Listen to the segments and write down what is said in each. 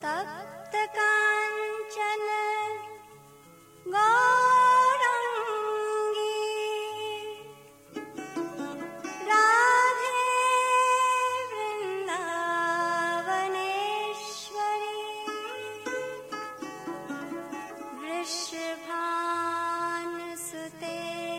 तप्त कांचन गौरांगी राधे वृंदावनेश्वरी वृषभानुसुते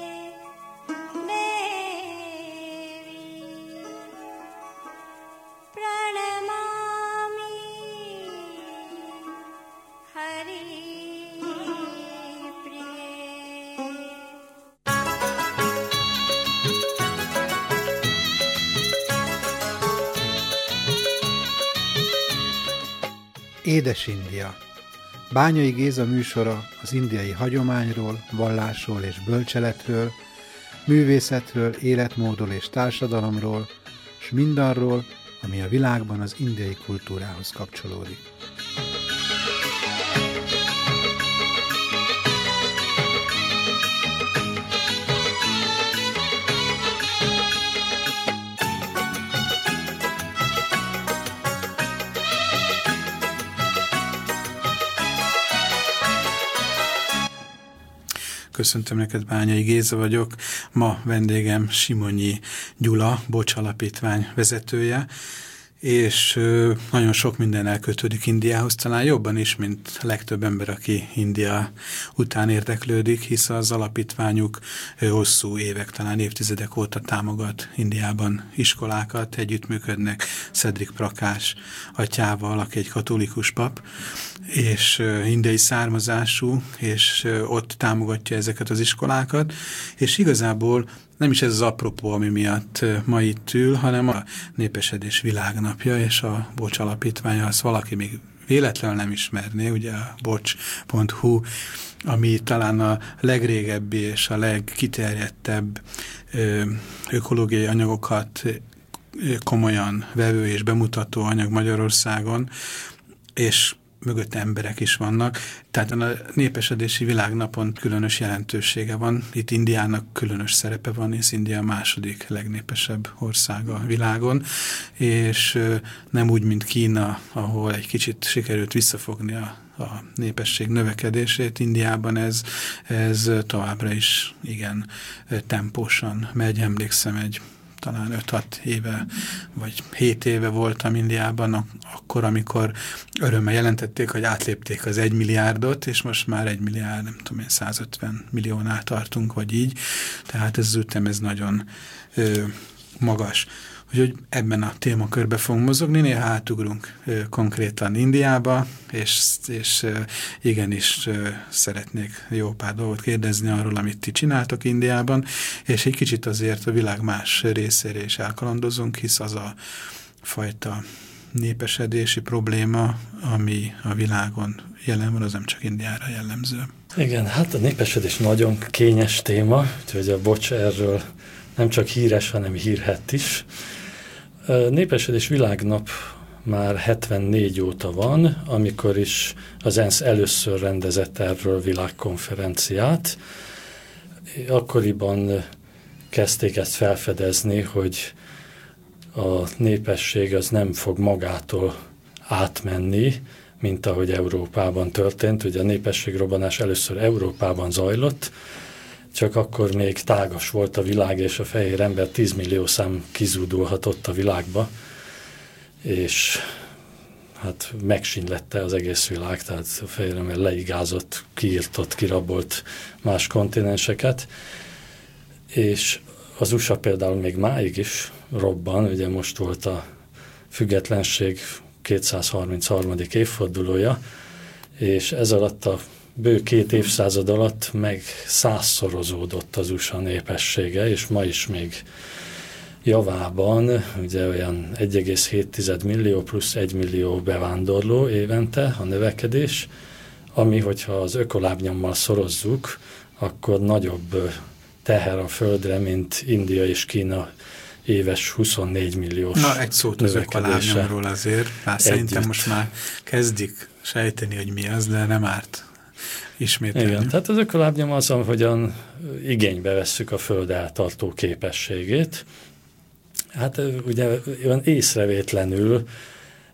Édes India. Bányai Géza műsora az indiai hagyományról, vallásról és bölcseletről, művészetről, életmódról és társadalomról, s mindarról, ami a világban az indiai kultúrához kapcsolódik. Köszöntöm neked, Bányai Géza vagyok. Ma vendégem Simonyi Gyula, Bocs Alapítvány vezetője, és nagyon sok minden elkötődik Indiához, talán jobban is, mint legtöbb ember, aki India után érdeklődik, hisz az alapítványuk hosszú évek, talán évtizedek óta támogat Indiában iskolákat, együttműködnek Cedric Prakash atyával, aki egy katolikus pap, és indiai származású, és ott támogatja ezeket az iskolákat, és igazából nem is ez az apropó, ami miatt ma itt ül, hanem a Népesedés Világnapja, és a Bocs Alapítványa, azt valaki még véletlenül nem ismerné, ugye a bocs.hu, ami talán a legrégebbi és a legkiterjedtebb ökológiai anyagokat komolyan vevő és bemutató anyag Magyarországon, és mögött emberek is vannak. Tehát a Népesedési Világnapon különös jelentősége van. Itt Indiának különös szerepe van, és India a második legnépesebb ország a világon, és nem úgy, mint Kína, ahol egy kicsit sikerült visszafogni a népesség növekedését. Indiában ez továbbra is igen tempósan megy. Emlékszem, talán 5-6 éve, vagy 7 éve voltam Indiában, akkor, amikor örömmel jelentették, hogy átlépték az 1 milliárdot, és most már 1 milliárd, nem tudom én, 150 milliónál tartunk, vagy így. Tehát ez az ütem, ez nagyon magas. Úgyhogy ebben a témakörbe fogunk mozogni, néha átugrunk konkrétan Indiába, és igenis szeretnék jó pár dolgot kérdezni arról, amit ti csináltok Indiában, és egy kicsit azért a világ más részére is elkalandozunk, hisz az a fajta népesedési probléma, ami a világon jelen van, az nem csak Indiára jellemző. Igen, hát a népesedés nagyon kényes téma, úgyhogy a Bocs erről nem csak híres, hanem hírhett is. Népesedés Világnap már 74 óta van, amikor is az ENSZ először rendezett erről világkonferenciát. Akkoriban kezdték ezt felfedezni, hogy a népesség az nem fog magától átmenni, mint ahogy Európában történt. Ugye a népességrobbanás először Európában zajlott, csak akkor még tágas volt a világ, és a fehér ember 10 millió szám kizúdulhatott a világba, és hát megsínylette az egész világ, tehát a fehér ember leigázott, kiirtott, kirabolt más kontinenseket, és az USA például még máig is robban, ugye most volt a függetlenség 233. évfordulója, és ez alatt a bő 2 évszázad alatt meg 100-szorozódott az USA népessége, és ma is még javában, ugye olyan 1,7 millió plusz 1 millió bevándorló évente a növekedés, ami, hogyha az ökolábnyommal szorozzuk, akkor nagyobb teher a földre, mint India és Kína éves 24 milliós Na, egy szót az ökolábnyomról azért. Szerintem most már kezdik sejteni, hogy mi az, de nem árt ismételni. Igen, tehát az ökolábnyom az, ahogyan igénybe vesszük a föld eltartó képességét. Hát ugye olyan észrevétlenül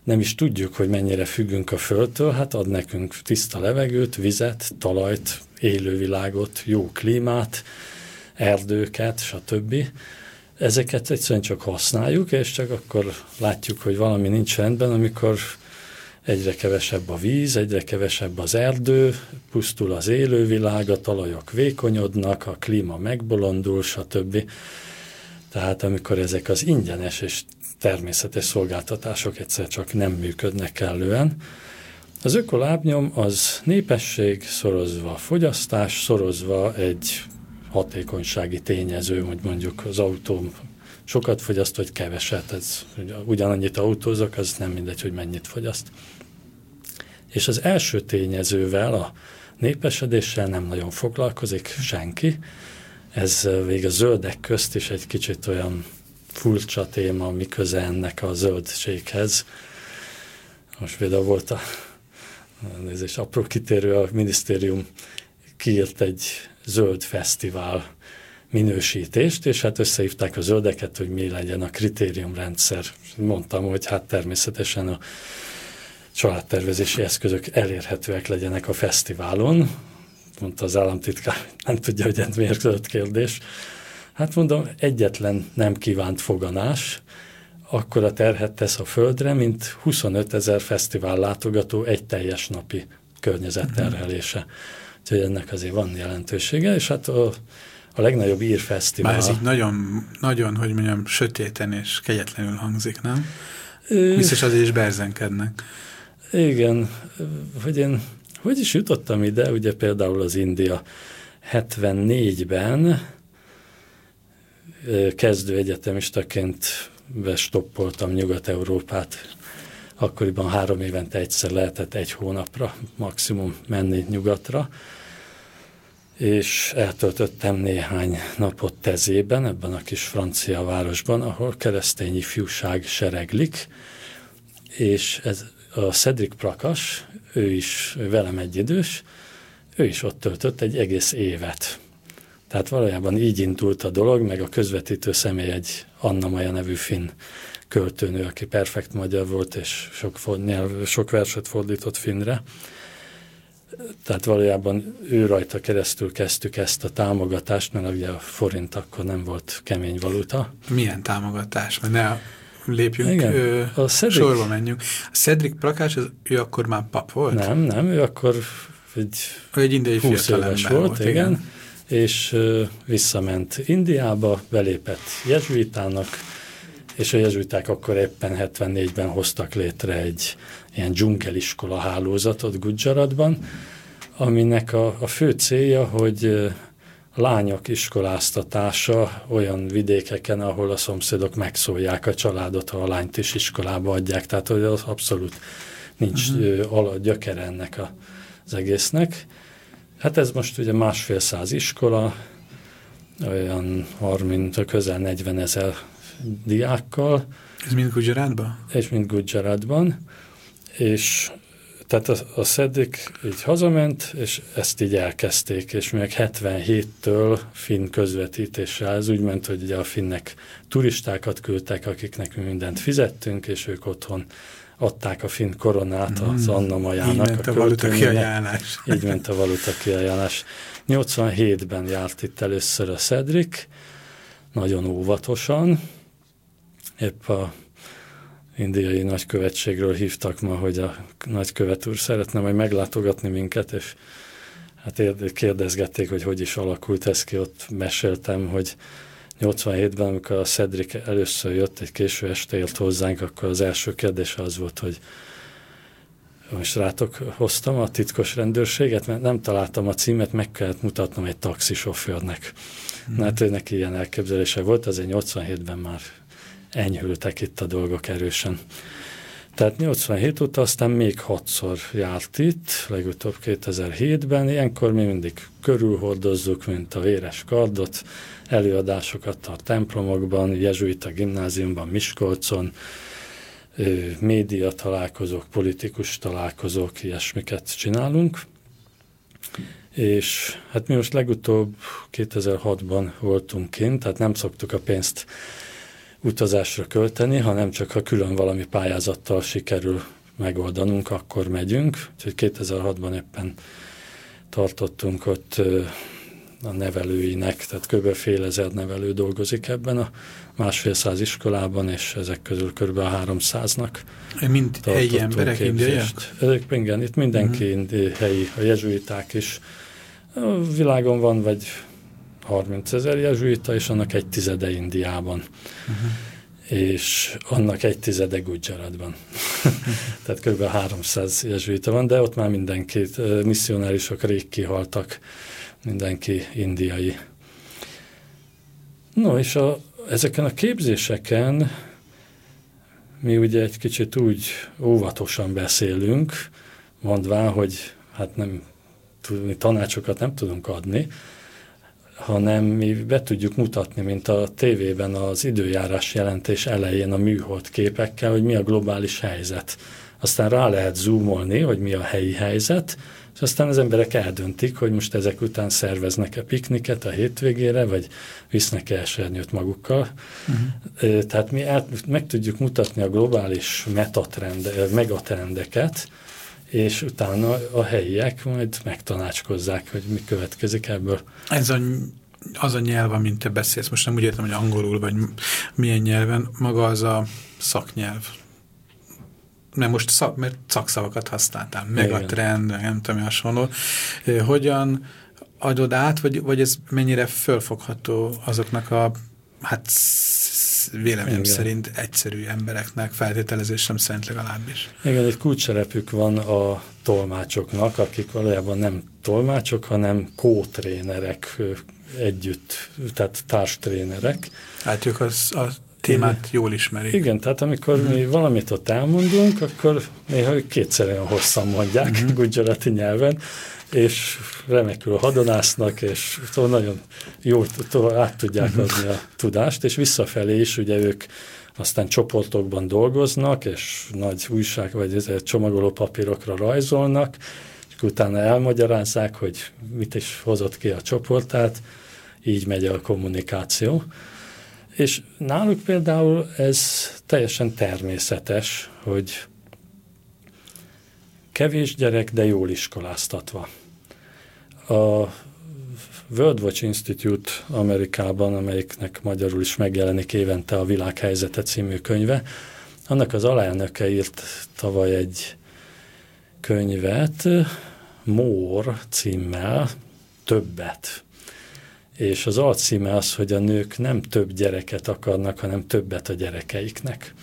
nem is tudjuk, hogy mennyire függünk a Földtől, hát ad nekünk tiszta levegőt, vizet, talajt, élővilágot, jó klímát, erdőket, stb. Ezeket egyszerűen csak használjuk, és csak akkor látjuk, hogy valami nincs rendben, amikor egyre kevesebb a víz, egyre kevesebb az erdő, pusztul az élővilág, a talajok vékonyodnak, a klíma megbolondul, stb. Tehát amikor ezek az ingyenes és természetes szolgáltatások egyszer csak nem működnek kellően, az ökolábnyom az népesség szorozva fogyasztás, szorozva egy hatékonysági tényező, hogy mondjuk az autó sokat fogyaszt, vagy keveset, ez ugyanannyit autózok, az nem mindegy, hogy mennyit fogyaszt. És az első tényezővel, a népesedéssel nem nagyon foglalkozik senki. Ez még a zöldek közt is egy kicsit olyan furcsa téma, mi köze ennek a zöldséghez. Most például volt nézést, apró kitérő, a minisztérium kiírt egy zöld fesztivál minősítést, és hát összehívták a zöldeket, hogy mi legyen a kritériumrendszer. Mondtam, hogy hát természetesen a családtervezési eszközök elérhetőek legyenek a fesztiválon. Mondta az államtitkár, nem tudja, hogy ez miért zöld kérdés. Hát mondom, egyetlen nem kívánt foganás, akkora terhet tesz a földre, mint 25 000 fesztivál látogató egy teljes napi környezetterhelése. Úgyhogy ennek azért van jelentősége, és hát a legnagyobb írfesztivál... Bár ez így nagyon, nagyon, hogy mondjam, sötéten és kegyetlenül hangzik, nem? Biztos azért is berzenkednek. Igen, hogy is jutottam ide, ugye például az India 74-ben kezdő egyetemistaként bestoppoltam Nyugat-Európát. Akkoriban 3 évente egyszer lehetett 1 hónapra maximum menni nyugatra, és eltöltöttem néhány napot Tezében, ebben a kis francia városban, ahol keresztény ifjúság sereglik, és ez a Cedric Prakash, ő is velem egyidős, ő is ott töltött egy egész évet. Tehát valójában így indult a dolog, meg a közvetítő személy egy Anna Maja nevű finn költőnő, aki perfekt magyar volt, és sok verset fordított finnre. Tehát valójában ő rajta keresztül kezdtük ezt a támogatást, mert ugye a forint akkor nem volt kemény valuta. Milyen támogatás? Ne lépjünk, sorba menjünk. A Cedric Prakash, ő akkor már pap volt? Nem, ő akkor egy indiai 20 éves volt, igen. És visszament Indiába, belépett jezsuitának, és a jezsuiták akkor éppen 74-ben hoztak létre egy ilyen dzsungeliskola hálózatot Gujaratban, aminek a fő célja, hogy a lányok iskoláztatása olyan vidékeken, ahol a szomszédok megszólják a családot, ha a lányt is iskolába adják, tehát hogy az abszolút nincs gyökere ennek az egésznek. Hát ez most ugye 150 iskola, olyan 30, közel 40 000 diákkal. Ez mind Gujaratban? És mind Gujaratban. És tehát a Cedric így hazament, és ezt így elkezdték, és még 77-től finn közvetítéssel, ez úgy ment, hogy ugye a finnek turistákat küldtek, akiknek mi mindent fizettünk, és ők otthon adták a finn koronát az Anna Majának. Így ment a valuta kiajánlás. Így ment a valuta kiajánlás. 87-ben járt itt először a Cedric, nagyon óvatosan. Épp a indiai nagykövetségről hívtak ma, hogy a nagykövet úr szeretne majd meglátogatni minket, és hát kérdezgették, hogy is alakult ez ki. Ott meséltem, hogy 87-ben, amikor a Cedric először jött, egy késő este ért hozzánk, akkor az első kérdése az volt, hogy most rátok hoztam a titkos rendőrséget, mert nem találtam a címet, meg kellett mutatnom egy taxisofőrnek. Hát őnek ilyen elképzelése volt, azért 87-ben már enyhültek itt a dolgok erősen. Tehát 87 óta aztán még 6-szor járt itt, legutóbb 2007-ben, ilyenkor mi mindig körülhordozzuk, mint a véres kardot, előadásokat tart templomokban, jezsuita gimnáziumban, Miskolcon, média találkozók, politikus találkozók, ilyesmiket csinálunk. És hát mi most legutóbb 2006-ban voltunk kint, tehát nem szoktuk a pénzt utazásra költeni, hanem csak ha külön valami pályázattal sikerül megoldanunk, akkor megyünk. Úgyhogy 2006-ban éppen tartottunk ott a nevelőinek, tehát kb. Fél ezer nevelő dolgozik ebben a 150 iskolában, és ezek közül kb. 300-nak mind helyi emberek, indiaiak? Igen, itt mindenki helyi, a jezsuiták is. A világon van vagy 30 000 jezsuita, és annak 1/10 Indiában. És annak 1/10 Gujaratban. Tehát kb. 300 jezsuita van, de ott már mindenki, misszionárisok rég kihaltak, mindenki indiai. No, és ezeken a képzéseken mi ugye egy kicsit úgy óvatosan beszélünk, mondván, hogy hát mi tanácsokat nem tudunk adni, hanem mi be tudjuk mutatni, mint a tévében az időjárás jelentés elején a műhold képekkel, hogy mi a globális helyzet. Aztán rá lehet zoomolni, hogy mi a helyi helyzet, és aztán az emberek eldöntik, hogy most ezek után szerveznek-e pikniket a hétvégére, vagy visznek-e esernyőt magukkal. Tehát mi meg tudjuk mutatni a globális megatrendeket, és utána a helyiek majd megtanácskozzák, hogy mi következik ebből. Ez az a nyelv, amint te beszélsz, most nem úgy értem, hogy angolul, vagy milyen nyelven, maga az a szaknyelv. Mert szakszavakat használtál, megatrend, nem tudom, hasonló. Hogyan adod át, vagy ez mennyire fölfogható azoknak a, hát véleményem szerint egyszerű embereknek, feltételezésem szerint legalábbis. Igen, egy kulcsszerepük van a tolmácsoknak, akik valójában nem tolmácsok, hanem kótrénerek együtt, tehát társtrénerek. Hát ők a témát jól ismerik. Igen, tehát amikor mi valamit ott elmondunk, akkor néha ők kétszer olyan hosszan mondják gujarati nyelven, és remekül hadonásznak, és nagyon jól át tudják adni a tudást, és visszafelé is ugye ők aztán csoportokban dolgoznak, és nagy újság vagy csomagoló papírokra rajzolnak, és utána elmagyarázzák, hogy mit is hozott ki a csoportát, így megy a kommunikáció. És náluk például ez teljesen természetes, hogy kevés gyerek, de jól iskoláztatva. A World Watch Institute Amerikában, amelyiknek magyarul is megjelenik évente a Világhelyzete című könyve, annak az alelnöke írt tavaly egy könyvet, More címmel, többet. És az alcíme az, hogy a nők nem több gyereket akarnak, hanem többet a gyerekeiknek.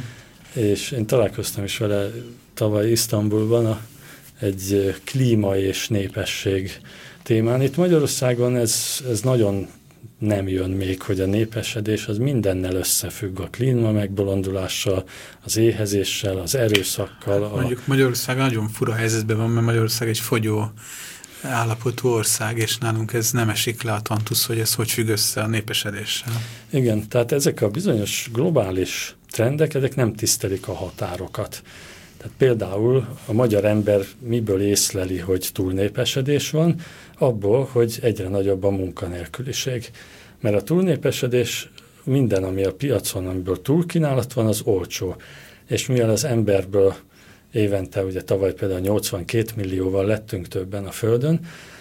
És én találkoztam is vele tavaly Isztambulban egy klíma és népesség témán. Itt Magyarországon ez nagyon nem jön még, hogy a népesedés az mindennel összefügg, a klíma megbolondulással, az éhezéssel, az erőszakkal. Mondjuk Magyarország nagyon fura helyzetben van, mert Magyarország egy fogyó állapotú ország, és nálunk ez nem esik le a tantusz, hogy ez hogy függ össze a népesedéssel. Igen, tehát ezek a bizonyos globális trendek, ezek nem tisztelik a határokat. Tehát például a magyar ember miből észleli, hogy túlnépesedés van? Abból, hogy egyre nagyobb a munkanélküliség. Mert a túlnépesedés minden, ami a piacon, amiből túlkínálat van, az olcsó. És mivel az emberből évente, ugye tavaly például 82 millióval lettünk többen a Földön,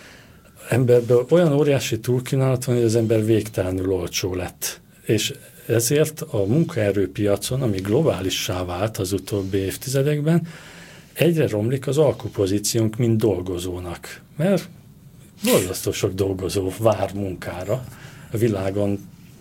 emberből olyan óriási túlkínálat van, hogy az ember végtelenül olcsó lett. És ezért a munkaerőpiacon, ami globálissá vált az utóbbi évtizedekben, egyre romlik az alkupozíciónk, mint dolgozónak. Mert borzasztó sok dolgozó vár munkára. A világon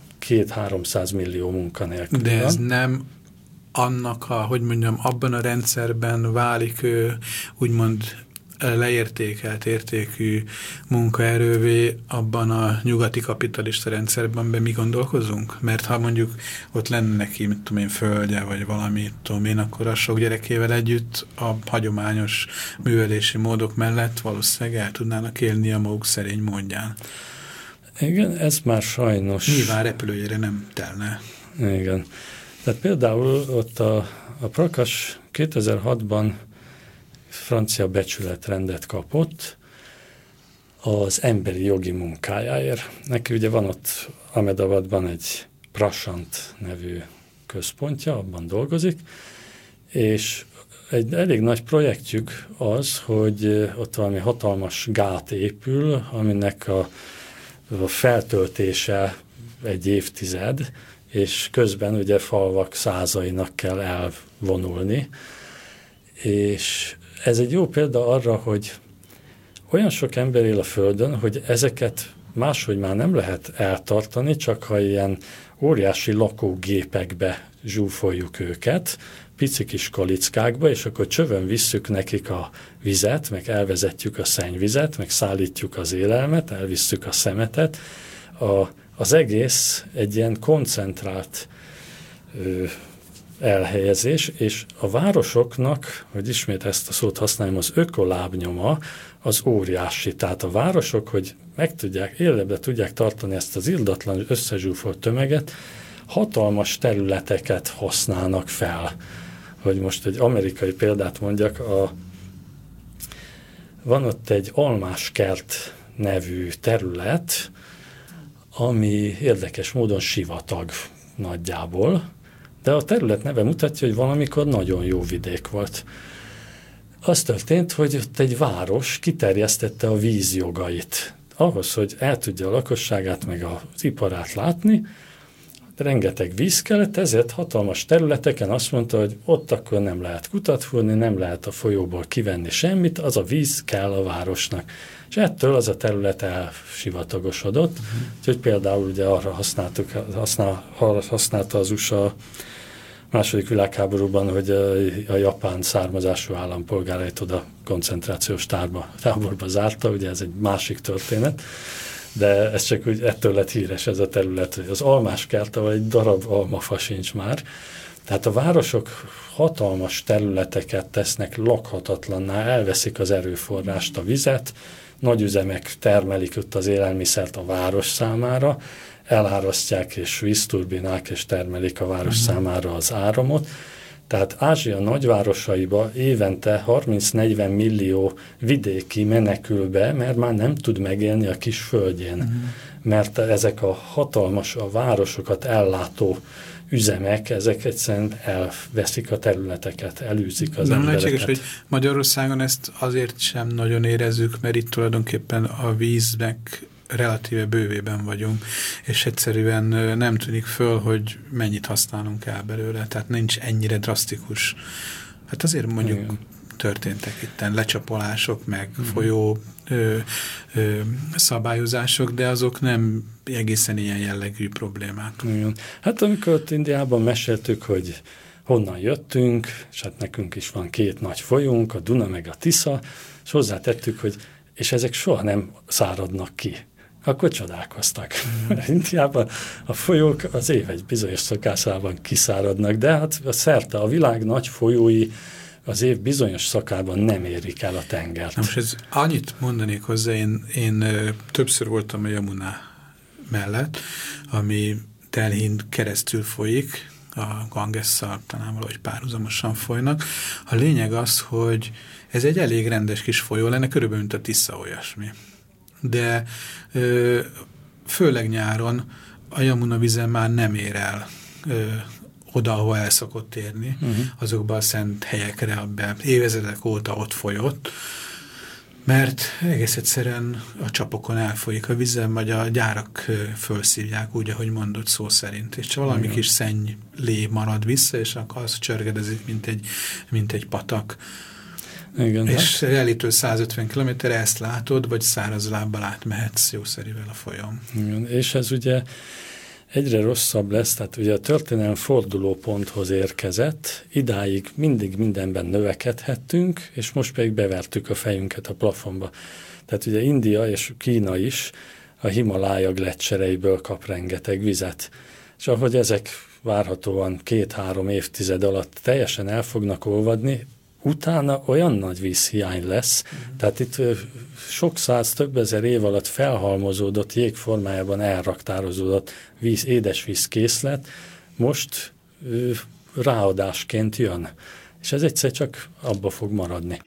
200-300 millió munkanélkül. De ez nem annak, hogy mondjam, abban a rendszerben válik úgymond leértékelt értékű munkaerővé abban a nyugati kapitalista rendszerben mi gondolkozunk? Mert ha mondjuk ott lenne neki, mit tudom én, földje, vagy valami, tudom én, akkor a sok gyerekével együtt a hagyományos művelési módok mellett valószínűleg el tudnának élni a maguk szerény módján. Igen, ez már sajnos... Nyilván repülőjére nem telne. Igen. Tehát például ott a Prakas 2006-ban francia becsületrendet kapott az emberi jogi munkájáért. Neki ugye van ott Ahmedabadban egy Prashant nevű központja, abban dolgozik, és egy elég nagy projektjük az, hogy ott valami hatalmas gát épül, aminek a feltöltése egy évtized, és közben ugye falvak százainak kell elvonulni. És ez egy jó példa arra, hogy olyan sok ember él a Földön, hogy ezeket máshogy már nem lehet eltartani, csak ha ilyen óriási lakógépekbe zsúfoljuk őket, pici kis kalickákba, és akkor csövön visszük nekik a vizet, meg elvezetjük a szennyvizet, meg szállítjuk az élelmet, elvisszük a szemetet. Az egész egy ilyen koncentrált elhelyezés, és a városoknak, hogy ismét ezt a szót használjam, az ökolábnyoma az óriási. Tehát a városok, hogy életbe tudják tartani ezt az ildatlan összezsúfolt tömeget, hatalmas területeket használnak fel. Hogy most egy amerikai példát mondjak, van ott egy almáskert nevű terület, ami érdekes módon sivatag nagyjából, de a terület neve mutatja, hogy valamikor nagyon jó vidék volt. Az történt, hogy ott egy város kiterjesztette a vízjogait. Ahhoz, hogy el tudja a lakosságát meg az iparát látni, rengeteg víz kellett, ezért hatalmas területeken azt mondta, hogy ott akkor nem lehet kutat fúrni, nem lehet a folyóból kivenni semmit, az a víz kell a városnak. És ettől az a terület elsivatagosodott, úgyhogy például ugye arra használta az USA második világháborúban, hogy a japán származású állampolgárait oda koncentrációs táborba zárta, ugye ez egy másik történet, de ez csak úgy ettől lett híres ez a terület, hogy az almáskert, ahol egy darab almafa sincs már. Tehát a városok hatalmas területeket tesznek lakhatatlanná, elveszik az erőforrást, a vizet, nagyüzemek termelik ott az élelmiszert a város számára, elárasztják és vízturbinák és termelik a város számára az áramot. Tehát Ázsia nagyvárosaiba évente 30-40 millió vidéki menekül be, mert már nem tud megélni a kis földjén. Mert ezek a hatalmas, a városokat ellátó üzemek, ezek egyszerűen elveszik a területeket, elűzik az embereket. Lehetséges, hogy Magyarországon ezt azért sem nagyon érezzük, mert itt tulajdonképpen a víznek relatíve bővében vagyunk, és egyszerűen nem tűnik föl, hogy mennyit használunk el belőle, tehát nincs ennyire drasztikus. Hát azért mondjuk történtek itten lecsapolások, meg folyó szabályozások, de azok nem egészen ilyen jellegű problémák. Igen. Hát amikor ott Indiában meséltük, hogy honnan jöttünk, és hát nekünk is van 2 nagy folyónk, a Duna meg a Tisza, és hozzátettük, hogy és ezek soha nem száradnak ki. Akkor csodálkoztak. Indiában a folyók az év egy bizonyos szakaszában kiszáradnak, de hát szerte a világ nagy folyói az év bizonyos szakában nem érik el a tengert. Most ez annyit mondanék hozzá, én többször voltam a Yamuna mellett, ami Delhin keresztül folyik, a Gangesszal talán valahogy párhuzamosan folynak. A lényeg az, hogy ez egy elég rendes kis folyó lenne, körülbelül mint a Tisza olyasmi. De főleg nyáron a Yamuna vize már nem ér el oda, ahol el szokott érni, azokban a szent helyekre, abban évezredek óta ott folyott, mert egész egyszerűen a csapokon elfolyik a vízem, vagy a gyárak fölszívják, úgy, ahogy mondott szó szerint, és csak valami kis szennylé marad vissza, és akkor az csörgedezik, mint egy patak. Igen, és Delhitől 150 km ezt látod, vagy száraz lábbal átmehetsz jószerivel a folyón. Igen, és ez ugye egyre rosszabb lesz, tehát ugye a történelem fordulóponthoz érkezett, idáig mindig mindenben növekedhettünk, és most pedig bevertük a fejünket a plafonba. Tehát ugye India és Kína is a Himalája gleccsereiből kap rengeteg vizet. És ahogy ezek várhatóan 2-3 évtized alatt teljesen el fognak olvadni, utána olyan nagy vízhiány lesz, tehát itt sok száz, több ezer év alatt felhalmozódott, jég formájában elraktározódott édesvízkészlet, most ráadásként jön. És ez egyszer csak abba fog maradni.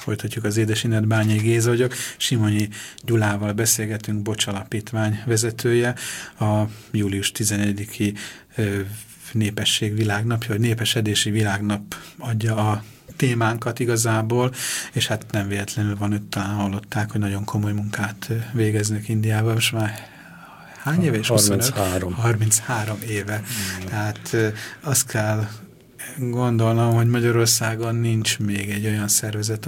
Folytatjuk az Édesined, Bányai Géza vagyok. Simonyi Gyulával beszélgetünk, Bocs Alapítvány vezetője. A július 11-i Népesség világnapja, vagy Népesedési világnap adja a témánkat igazából, és hát nem véletlenül van, hogy talán hallották, hogy nagyon komoly munkát végeznek Indiában. Most már hány éve? 33. 33 éve. Tehát azt kell gondolnom, hogy Magyarországon nincs még egy olyan szervezet,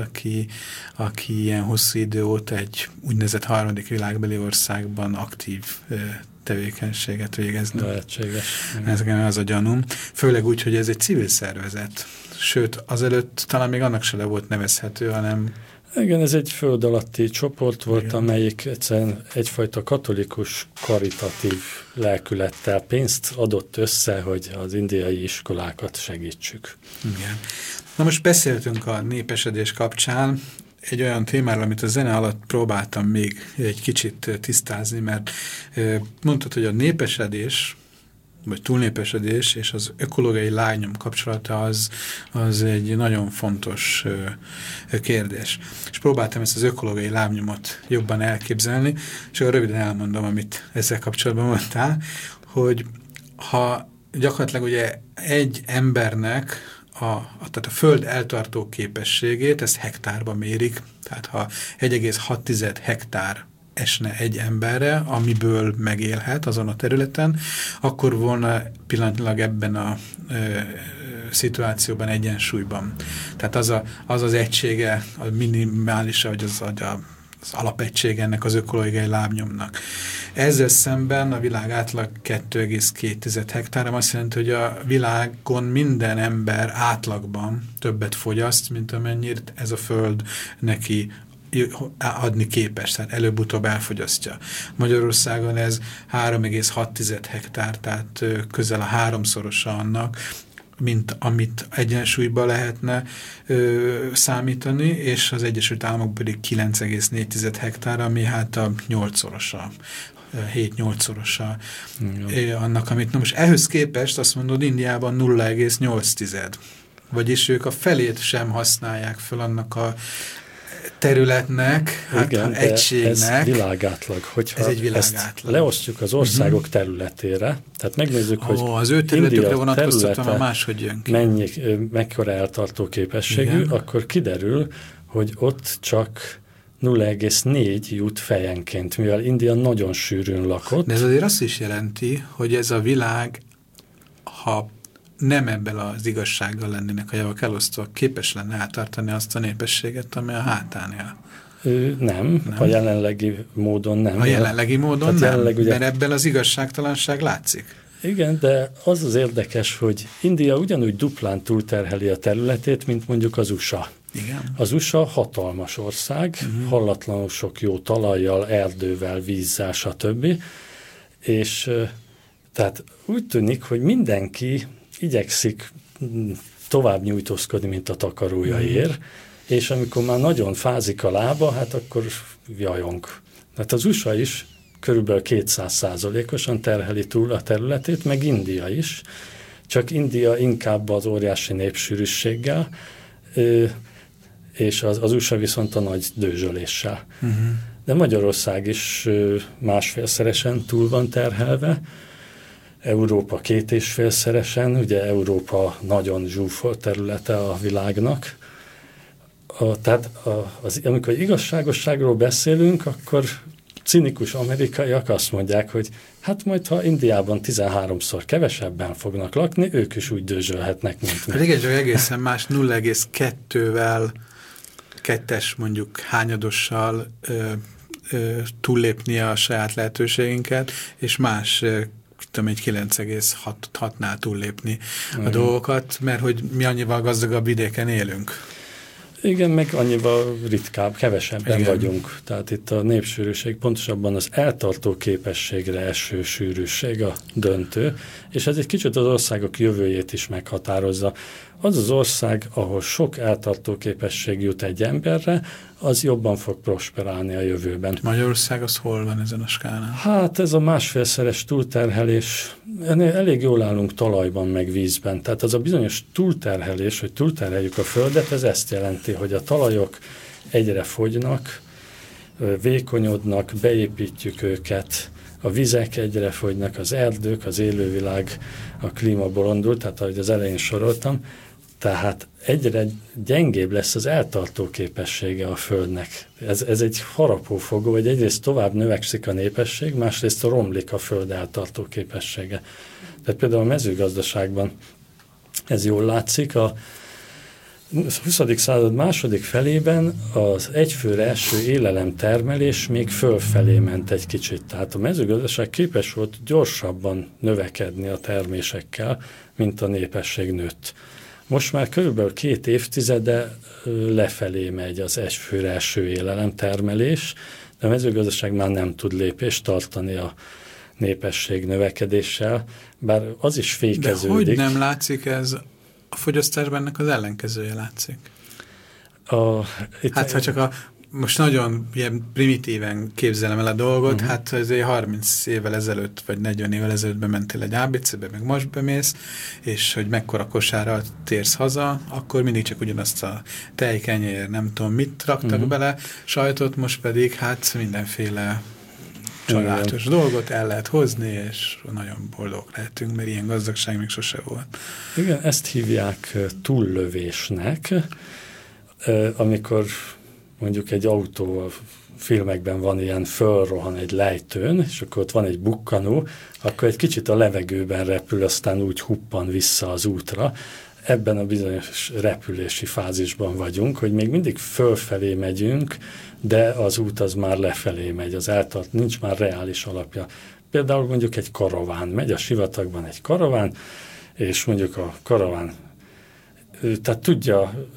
aki ilyen hosszú idő óta egy úgynevezett harmadik világbeli országban aktív tevékenységet végezne. Lehetséges. Ezeken az a gyanúm. Főleg úgy, hogy ez egy civil szervezet. Sőt, azelőtt talán még annak se le volt nevezhető, hanem... Igen, ez egy föld alatti csoport volt, igen, amelyik egyszerűen egyfajta katolikus karitatív lelkülettel pénzt adott össze, hogy az indiai iskolákat segítsük. Igen. Na most beszéltünk a népesedés kapcsán egy olyan témáról, amit a zene alatt próbáltam még egy kicsit tisztázni, mert mondtad, hogy a népesedés, vagy túlnépesedés és az ökológiai lábnyom kapcsolata az egy nagyon fontos kérdés. És próbáltam ezt az ökológiai lábnyomot jobban elképzelni, és akkor röviden elmondom, amit ezzel kapcsolatban mondtál, hogy ha gyakorlatilag ugye egy embernek tehát a föld eltartó képességét, ezt hektárban mérik, tehát ha 1,6 hektár esne egy emberre, amiből megélhet azon a területen, akkor volna pillanatilag ebben a szituációban egyensúlyban. Tehát az egysége, a minimális, vagy az alapegysége ennek az ökológiai lábnyomnak. Ezzel szemben a világ átlag 2,2 hektár, azt jelenti, hogy a világon minden ember átlagban többet fogyaszt, mint amennyit ez a föld neki adni képes, tehát előbb-utóbb elfogyasztja. Magyarországon ez 3,6 hektár, tehát közel a háromszorosa annak, mint amit egyensúlyba lehetne számítani, és az Egyesült Államok pedig 9,4 hektár, ami hát a 8-szorosa, 7-8-szorosa annak, amit... Na most ehhez képest azt mondod, Indiában 0,8, vagyis ők a felét sem használják fel annak a területnek, igen, egységnek. Ez világátlag. Hogyha ez egy világátlag. Ezt leosztjuk az országok területére, tehát megnézzük, hogy az ő területükre vonatkoztatva máshogy jön ki. Mekkora eltartó képességű, igen, akkor kiderül, hogy ott csak 0,4 jut fejenként, mivel India nagyon sűrűn lakott. De ez azért azt is jelenti, hogy ez a világ, ha nem ebben az igazsággal lennének a javak elosztva, képes lenne eltartani azt a népességet, ami a hátán él. Nem, a jelenlegi módon nem. A jelenlegi módon nem, ugye, mert ebben az igazságtalanság látszik. Igen, de az érdekes, hogy India ugyanúgy duplán túlterheli a területét, mint mondjuk az USA. Igen. Az USA hatalmas ország, hallatlanul sok jó talajjal, erdővel, vízzel, stb. És tehát úgy tűnik, hogy mindenki igyekszik tovább nyújtózkodni, mint a takarója ér, és amikor már nagyon fázik a lába, hát akkor jajong. Hát az USA is körülbelül 200%-osan terheli túl a területét, meg India is, csak India inkább az óriási népsűrűséggel, és az USA viszont a nagy dőzsöléssel. De Magyarország is másfélszeresen túl van terhelve, Európa 2,5-szeresen, ugye Európa nagyon zsúfolt területe a világnak. Tehát amikor igazságosságról beszélünk, akkor cinikus amerikaiak azt mondják, hogy hát majd ha Indiában 13-szor kevesebben fognak lakni, ők is úgy dőzsölhetnek, mint mi. Hát igen, csak egészen más 0,2-vel, 2-es mondjuk hányadossal túllépni a saját lehetőségünket, és más egy 9,6-nál túllépni a dolgokat, mert hogy mi annyival gazdagabb vidéken élünk. Igen, meg annyival ritkább, kevesebben vagyunk. Tehát itt a népsűrűség, pontosabban az eltartó képességre eső sűrűség a döntő, és ez egy kicsit az országok jövőjét is meghatározza. az az ország, ahol sok eltartó képesség jut egy emberre, az jobban fog prosperálni a jövőben. Magyarország az hol van ezen a skálán? Hát ez a 1,5-szeres túlterhelés, elég jól állunk talajban meg vízben. Tehát az a bizonyos túlterhelés, hogy túlterheljük a földet, ez ezt jelenti, hogy a talajok egyre fogynak, vékonyodnak, beépítjük őket, a vizek egyre fogynak, az erdők, az élővilág, a klíma bolondul, tehát ahogy az elején soroltam, tehát egyre gyengébb lesz az eltartó képessége a Földnek. Ez egy harapófogó, hogy egyrészt tovább növekszik a népesség, másrészt romlik a Föld eltartó képessége. Tehát például a mezőgazdaságban ez jól látszik, a 20. század második felében az egyfőre eső élelemtermelés még fölfelé ment egy kicsit. Tehát a mezőgazdaság képes volt gyorsabban növekedni a termésekkel, mint a népesség nőtt. Most már körülbelül 2 évtizede lefelé megy az egyfőre eső élelemtermelés, de a mezőgazdaság már nem tud lépést tartani a népesség növekedéssel, bár az is fékeződik. De hogy nem látszik ez? A fogyasztásban ennek az ellenkezője látszik. Hát ha csak most nagyon ilyen primitíven képzelem el a dolgot, hát azért 30 évvel ezelőtt, vagy 40 évvel ezelőtt bementél egy ABC-be, meg most bemész, és hogy mekkora kosárral térsz haza, akkor mindig csak ugyanazt a tejkenyér, nem tudom mit raktak bele, sajtot, most pedig hát mindenféle családos dolgot el lehet hozni, és nagyon boldog lehetünk, mert ilyen gazdagság még sose volt. Igen, ezt hívják túllövésnek, amikor mondjuk egy autó filmekben van ilyen, fölrohan egy lejtőn, és akkor ott van egy bukkanó, akkor egy kicsit a levegőben repül, aztán úgy huppan vissza az útra. Ebben a bizonyos repülési fázisban vagyunk, hogy még mindig fölfelé megyünk, de az út az már lefelé megy, az eltart, nincs már reális alapja. Például mondjuk egy karaván, megy a sivatagban egy karaván, és mondjuk a karaván, tehát tudja,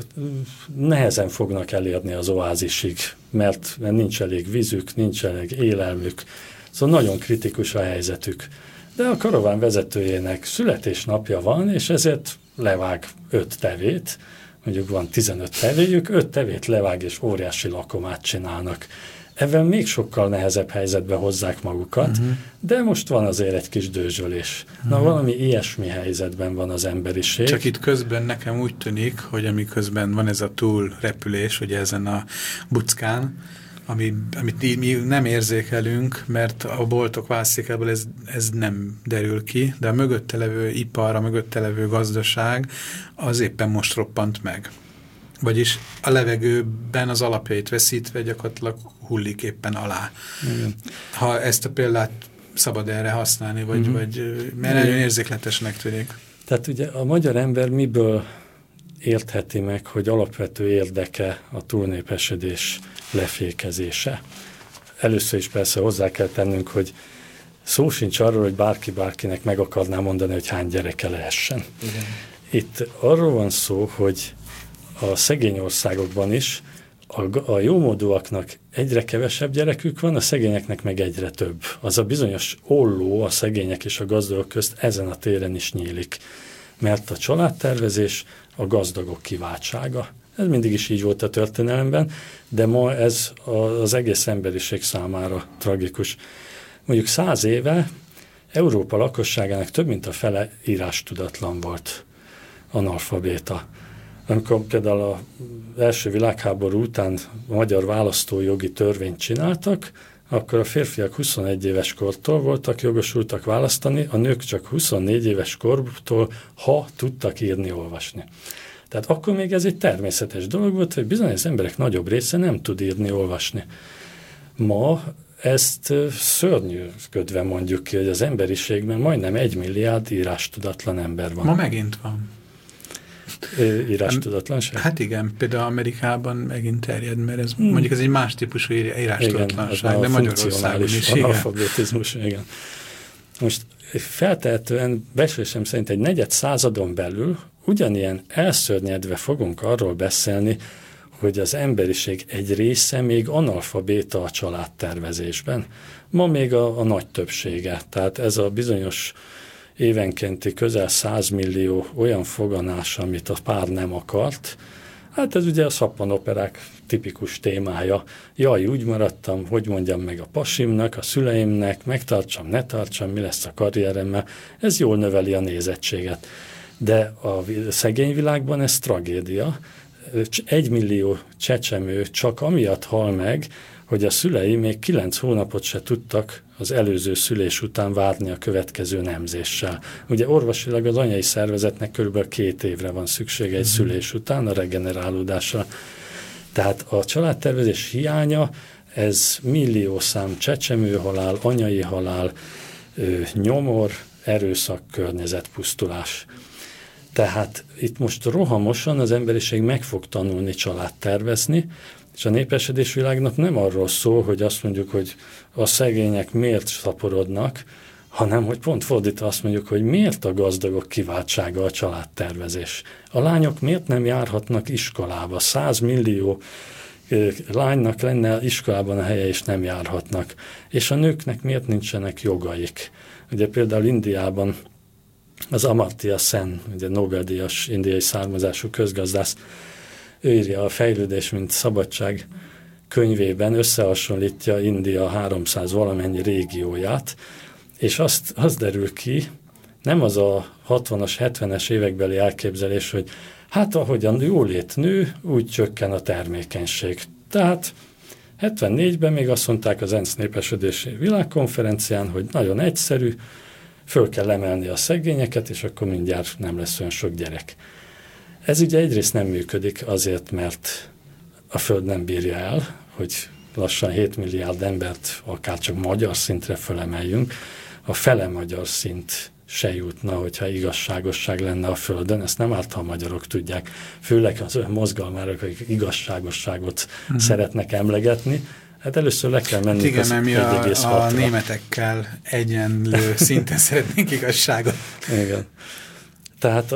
nehezen fognak elérni az oázisig, mert nincs elég vízük, nincs elég élelmük, szóval nagyon kritikus a helyzetük. De a karaván vezetőjének születésnapja van, és ezért levág 5 tevét, mondjuk van 15 tevéjük, 5 tevét levág, és óriási lakomát csinálnak. Ebben még sokkal nehezebb helyzetbe hozzák magukat, de most van azért egy kis dőzsölés. Na, valami ilyesmi helyzetben van az emberiség. Csak itt közben nekem úgy tűnik, hogy amiközben van ez a túlrepülés, ugye ezen a buckán, amit mi nem érzékelünk, mert a boltok vászékából ez nem derül ki, de a mögötte levő ipar, a mögötte levő gazdaság az éppen most roppant meg. Vagyis a levegőben az alapjait veszítve gyakorlatilag hullik éppen alá. Igen. Ha ezt a példát szabad erre használni, vagy mert nagyon érzékletesnek tűnik. Tehát ugye a magyar ember miből értheti meg, hogy alapvető érdeke a túlnépesedés lefékezése? Először is persze hozzá kell tennünk, hogy szó sincs arról, hogy bárki bárkinek meg akarná mondani, hogy hány gyereke lehessen. Igen. Itt arról van szó, hogy a szegény országokban is a jómódúaknak egyre kevesebb gyerekük van, a szegényeknek meg egyre több. Az a bizonyos olló a szegények és a gazdagok közt ezen a téren is nyílik. Mert a családtervezés a gazdagok kiváltsága. Ez mindig is így volt a történelemben, de ma ez az egész emberiség számára tragikus. Mondjuk 100 éve Európa lakosságának több mint a fele írástudatlan volt, analfabéta. Amikor például az első világháború után a magyar választójogi törvényt csináltak, akkor a férfiak 21 éves kortól voltak jogosultak választani, a nők csak 24 éves kortól, ha tudtak írni, olvasni. Tehát akkor még ez egy természetes dolog volt, hogy bizony az emberek nagyobb része nem tud írni, olvasni. Ma ezt szörnyűködve mondjuk ki, hogy az emberiségben majdnem 1 milliárd írástudatlan ember van. Ma megint van. Írástudatlanság? Hát igen, például Amerikában megint terjed, mert ez mondjuk ez egy más típusú írástudatlanság, igen, de Magyarországon is. Analfabetizmus, igen. Most feltehetően becslésem szerint egy 4 századon belül ugyanilyen elszörnyedve fogunk arról beszélni, hogy az emberiség egy része még analfabéta a családtervezésben. Ma még a nagy többsége. Tehát ez a bizonyos évenkénti közel 100 millió olyan foganás, amit a pár nem akart. Hát ez ugye a szappanoperák tipikus témája. Jaj, úgy maradtam, hogy mondjam meg a pasimnak, a szüleimnek, megtartsam, ne tartsam, mi lesz a karrieremmel. Ez jól növeli a nézettséget. De a szegény világban ez tragédia. 1 millió csecsemő csak amiatt hal meg, hogy a szülei még 9 hónapot se tudtak az előző szülés után várni a következő nemzéssel. Ugye orvosilag az anyai szervezetnek körülbelül 2 évre van szüksége egy szülés után a regenerálódásra. Tehát a családtervezés hiánya, ez milliószám csecsemőhalál, anyai halál, nyomor, erőszak, környezetpusztulás. Tehát itt most rohamosan az emberiség meg fog tanulni családtervezni, és a népesedés világnak nem arról szól, hogy azt mondjuk, hogy a szegények miért szaporodnak, hanem hogy pont fordítva azt mondjuk, hogy miért a gazdagok kiváltsága a családtervezés. A lányok miért nem járhatnak iskolába? 100 millió lánynak lenne iskolában a helye, és nem járhatnak. És a nőknek miért nincsenek jogaik? Ugye például Indiában az Amartya Sen, ugye Nobel-díjas indiai származású közgazdász, ő írja a Fejlődés, mint szabadság könyvében, összehasonlítja India 300 valamennyi régióját, és az derül ki, nem az a 60-as, 70-es évekbeli elképzelés, hogy hát ahogy a jólét nő, úgy csökken a termékenység. Tehát 74-ben még azt mondták az ENSZ népesedési világkonferencián, hogy nagyon egyszerű, föl kell emelni a szegényeket, és akkor mindjárt nem lesz olyan sok gyerek. Ez ugye egyrészt nem működik azért, mert a Föld nem bírja el, hogy lassan 7 milliárd embert akár csak magyar szintre fölemeljünk. A fele magyar szint se jutna, hogyha igazságosság lenne a Földön. Ezt nem árt, ha a magyarok tudják. Főleg az olyan mozgalmárok, akik igazságosságot szeretnek emlegetni. Hát először le kell menni. Igen, mert mi a németekkel egyenlő szinten szeretnénk igazságot. Igen. Tehát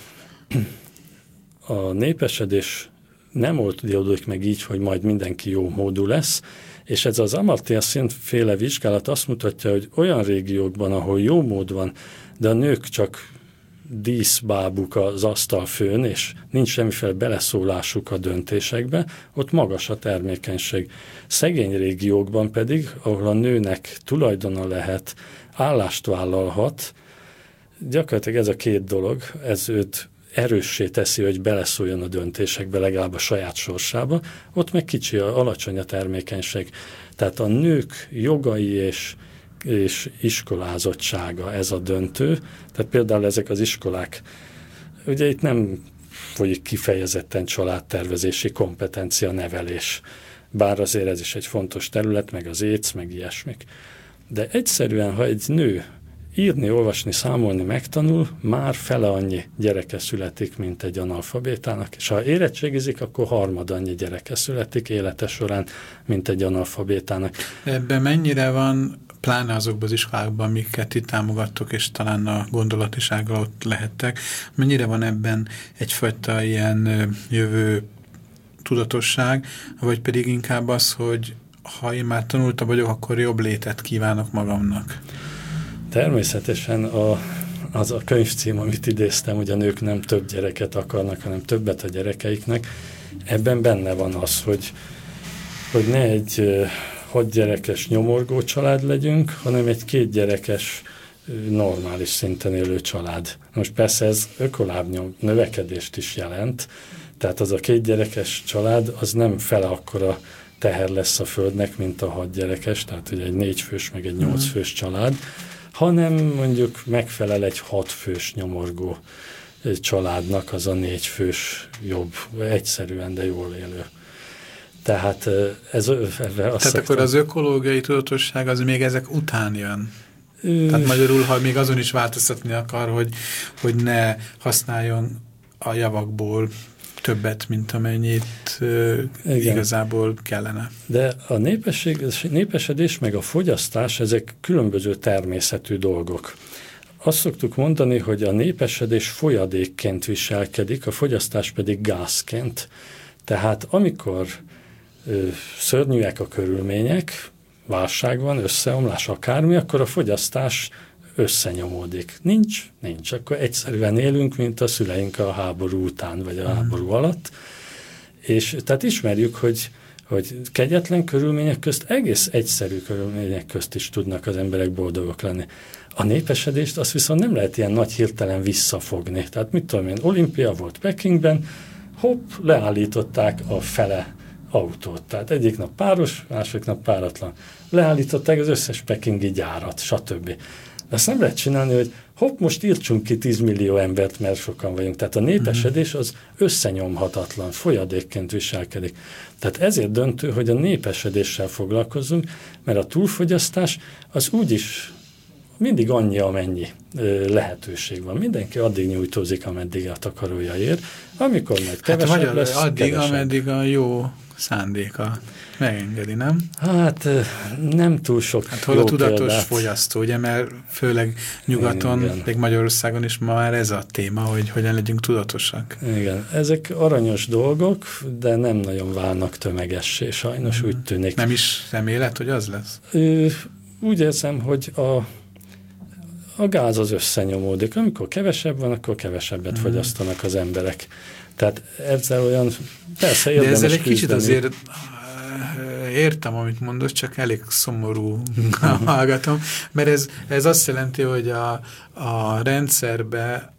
a népesedés nem oldódik meg így, hogy majd mindenki jó módú lesz, és ez az Amartya Sen féle vizsgálat azt mutatja, hogy olyan régiókban, ahol jó mód van, de a nők csak díszbábuk az asztalfőn, és nincs semmiféle beleszólásuk a döntésekbe, ott magas a termékenység. Szegény régiókban pedig, ahol a nőnek tulajdona lehet, állást vállalhat, gyakorlatilag ez a 2 dolog, ez őt erőssé teszi, hogy beleszóljon a döntésekbe, legalább a saját sorsába, ott meg kicsi, alacsony a termékenység. Tehát a nők jogai és iskolázottsága ez a döntő. Tehát például ezek az iskolák, ugye itt nem folyik kifejezetten családtervezési kompetencia nevelés, bár azért ez is egy fontos terület, meg az AIDS, meg ilyesmik. De egyszerűen, ha egy nő írni, olvasni, számolni megtanul, már fele annyi gyereke születik, mint egy analfabétának, és ha érettségizik, akkor harmad annyi gyereke születik élete során, mint egy analfabétának. Ebben mennyire van, pláne azokban az iskolákban, amiket itt támogattok, és talán a gondolatisággal ott lehettek, mennyire van ebben egyfajta ilyen jövő tudatosság, vagy pedig inkább az, hogy ha én már tanultam vagyok, akkor jobb létet kívánok magamnak? Természetesen az a könyvcím, amit idéztem, hogy a nők nem több gyereket akarnak, hanem többet a gyerekeiknek, ebben benne van az, hogy ne egy 6 gyerekes nyomorgó család legyünk, hanem egy 2 gyerekes normális szinten élő család. Most persze ez ökolábnyom növekedést is jelent, tehát az a 2 gyerekes család az nem fele akkora teher lesz a Földnek, mint a 6 gyerekes, tehát ugye egy 4 fős meg egy 8 fős család, hanem mondjuk megfelel egy 6 fős nyomorgó családnak az a 4 fős jobb, egyszerűen, de jól élő. Tehát Tehát akkor az ökológiai tudatosság az még ezek után jön? Tehát magyarul, ha még azon is változtatni akar, hogy ne használjon a javakból többet, mint amennyit igazából kellene. De a népesedés meg a fogyasztás, ezek különböző természetű dolgok. Azt szoktuk mondani, hogy a népesedés folyadékként viselkedik, a fogyasztás pedig gázként. Tehát amikor szörnyűek a körülmények, válság van, összeomlás, akármi, akkor a fogyasztás összenyomódik. Nincs. Akkor egyszerűen élünk, mint a szüleink a háború után, vagy a háború alatt. És tehát ismerjük, hogy kegyetlen körülmények közt, egész egyszerű körülmények közt is tudnak az emberek boldogok lenni. A népesedést azt viszont nem lehet ilyen nagy hirtelen visszafogni. Tehát mit tudom én, olimpia volt Pekingben, hopp, leállították a fele autót. Tehát egyik nap páros, másik nap páratlan. Leállították az összes pekingi gyárat, stb. De azt nem lehet csinálni, hogy hopp, most írtsunk ki 10 millió embert, mert sokan vagyunk. Tehát a népesedés az összenyomhatatlan, folyadékként viselkedik. Tehát ezért döntő, hogy a népesedéssel foglalkozzunk, mert a túlfogyasztás az úgyis mindig annyi, amennyi lehetőség van. Mindenki addig nyújtózik, ameddig a takarója ér, amikor meg kevesebb lesz, addig, kevesebb. ameddig a jó szándéka megengedi, nem? Hát nem túl sok hol a tudatos példát. fogyasztó, ugye, mert főleg nyugaton, Igen. még Magyarországon is ma már ez a téma, hogy hogyan legyünk tudatosak. Igen, ezek aranyos dolgok, de nem nagyon válnak tömegessé, sajnos úgy tűnik. Nem is remélet, hogy az lesz? Úgy érzem, hogy a gáz az összenyomódik. Amikor kevesebb van, akkor kevesebbet fogyasztanak az emberek. Tehát ezzel olyan, persze érdemes de ezzel egy kicsit küzdeni. azért értem, amit mondasz, csak elég szomorú hallgatom, mert ez azt jelenti, hogy a rendszerbe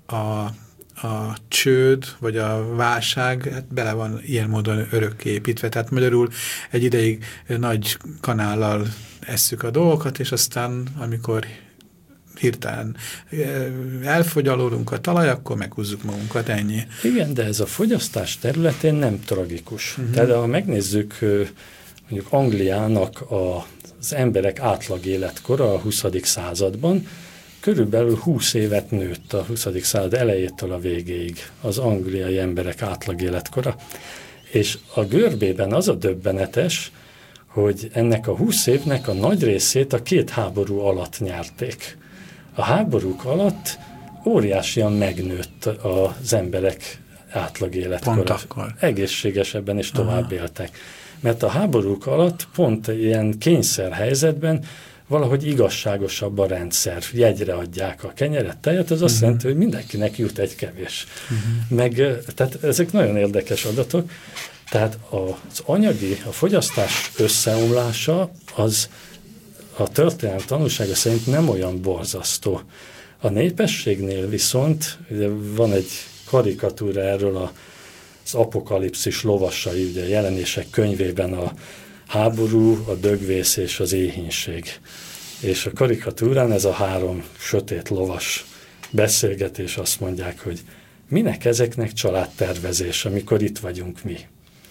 a csőd, vagy a válság hát bele van ilyen módon örökké építve. Tehát magyarul egy ideig nagy kanállal esszük a dolgokat, és aztán, amikor hirtelen elfogyalódunk a talaj, akkor meghúzzuk magunkat, ennyi. Igen, de ez a fogyasztás területén nem tragikus. Tehát ha megnézzük mondjuk Angliának az emberek átlag életkora a 20. században, körülbelül 20 évet nőtt a 20. század elejétől a végéig az angliai emberek átlag életkora. És a görbében az a döbbenetes, hogy ennek a 20 évnek a nagy részét a 2 háború alatt nyerték. A háborúk alatt óriásian megnőtt az emberek átlag életkora. Pont akkor. Egészségesebben is tovább éltek. Mert a háborúk alatt pont ilyen kényszerhelyzetben valahogy igazságosabb a rendszer. Jegyre adják a kenyeret, tejet, az azt jelenti, hogy mindenkinek jut egy kevés. Tehát ezek nagyon érdekes adatok. Tehát az anyagi, a fogyasztás összeomlása az a történelem tanulsága szerint nem olyan borzasztó. A népességnél viszont ugye van egy karikatúra erről az apokalipszis lovasai, ugye jelenések könyvében a háború, a dögvész és az éhínség. És a karikatúrán ez a 3 sötét lovas beszélgetés, azt mondják, hogy minek ezeknek családtervezés, amikor itt vagyunk mi.